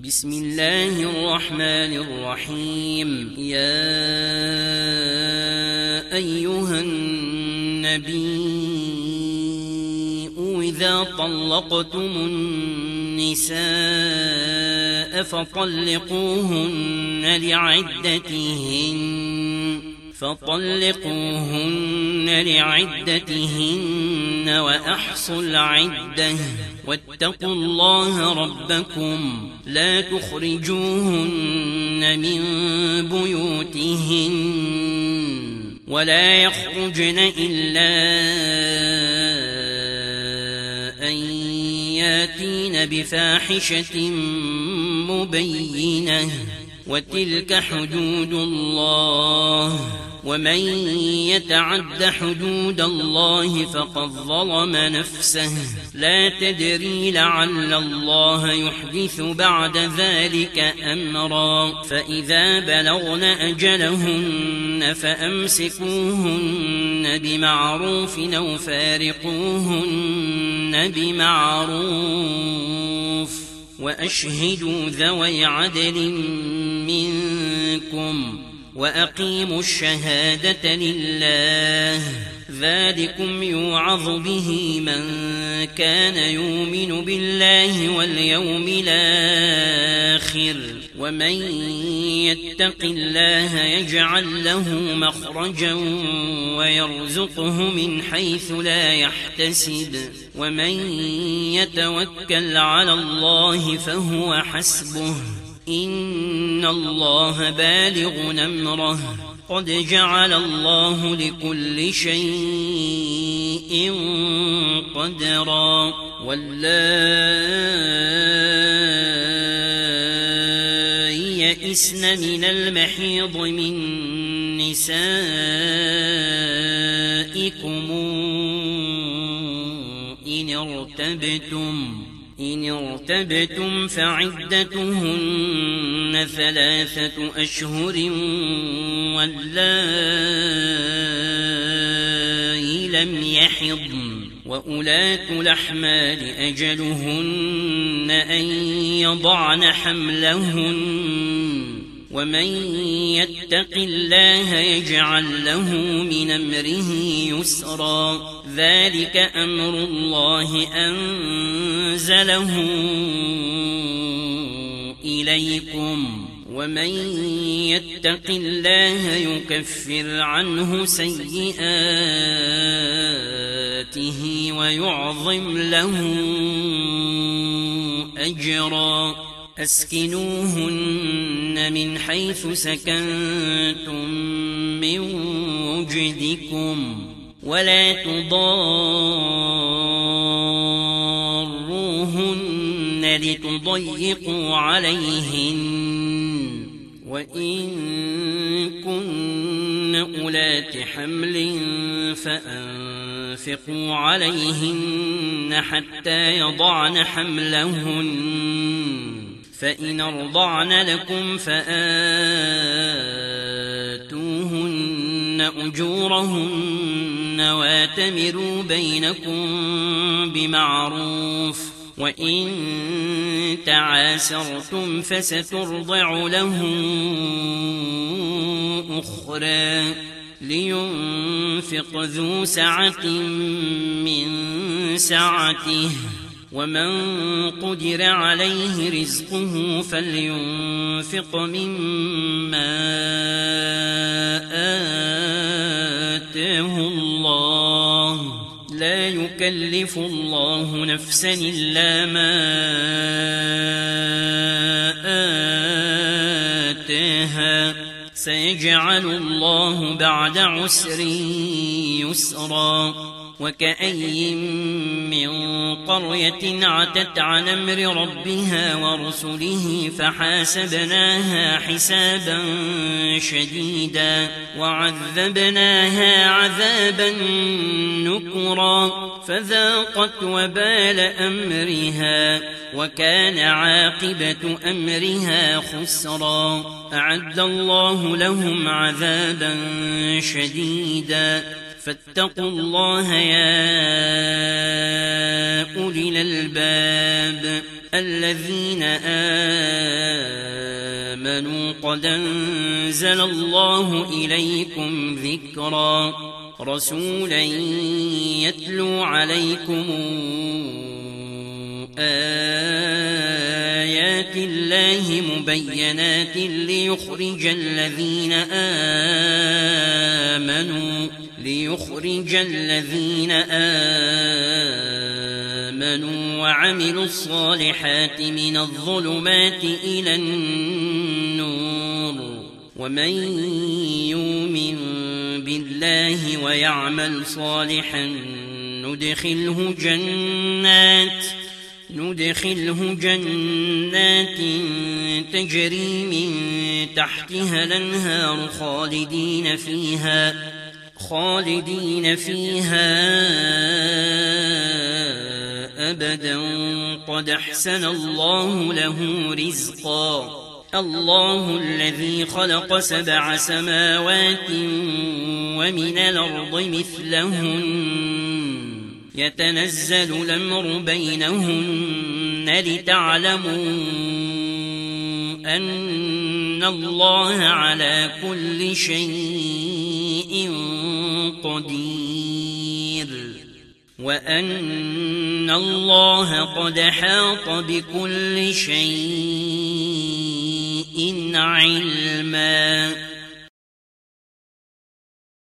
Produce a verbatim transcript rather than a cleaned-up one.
بسم الله الرحمن الرحيم. يا أيها النبي إذا طلقتم النساء فطلقوهن لعدتهن فطلقوهن لعدتهن وأحصوا العدة واتقوا الله ربكم لا تخرجوهن من بيوتهن ولا يخرجن إلا أن ياتين بفاحشة مبينة وتلك حدود الله ومن يتعد حدود الله فقد ظلم نفسه لا تدري لعل الله يحدث بعد ذلك أمرا. فإذا بلغن أجلهن فأمسكوهن بمعروف أو فارقوهن بمعروف وأشهدوا ذوي عدل منكم وأقيموا الشهادة لله ذلكم يوعظ به من كان يؤمن بالله واليوم الآخر ومن يتق الله يجعل له مخرجا ويرزقه من حيث لا يحتسب ومن يتوكل على الله فهو حسبه إن الله بالغ أمره قد جعل الله لكل شيء قدرا. واللائي يئسن من المحيض من نسائكم إن ارتبتم إن ارتبتم فعدتهن ثلاثة أشهر واللائي لم يحضن وأولاة الأحمال أجلهن أن يضعن حملهن ومن يتق الله يجعل له من أمره يسرا ذلك أمر الله أنزله إليكم ومن يتق الله يكفر عنه سيئاته ويعظم له أجرا. أسكنوهن من حيث سكنتم من وجدكم ولا تضاروهن لتضيقوا عليهن وإن كن أولات حمل فأنفقوا عليهن حتى يضعن حملهن فإن أرضعن لكم فآتوهن أجورهن واتمروا بينكم بمعروف وإن تعاسرتم فسترضع له أخرى لينفق ذو سعة من سعته ومن قدر عليه رزقه فلينفق مما آتاه الله لا يكلف الله نفسا إلا ما آتاها سيجعل الله بعد عسر يسرا. وكأي من قرية عتت عن أمر ربها ورسله فحاسبناها حسابا شديدا وعذبناها عذابا نكرا فذاقت وبال أمرها وكان عاقبة أمرها خسرا. أعد الله لهم عذابا شديدا فاتقوا الله يا أولي الألباب الذين آمنوا قد أنزل الله إليكم ذكرا رسولا يتلو عليكم آيات الله مبينات ليخرج الذين آمنوا ليخرج الذين آمنوا وعملوا الصالحات من الظلمات إلى النور ومن يؤمن بالله ويعمل صالحا ندخله جنات ندخله جنات تجري من تحتها الأنهار خالدين فيها خالدين فيها أبدا قد أحسن الله له رزقا الله الذي خلق سبع سماوات ومن الأرض مثلهن يتنزل الأمر بينهن لتعلموا أن الله على كل شيء قدير وأن الله قد حاط بكل شيء علما.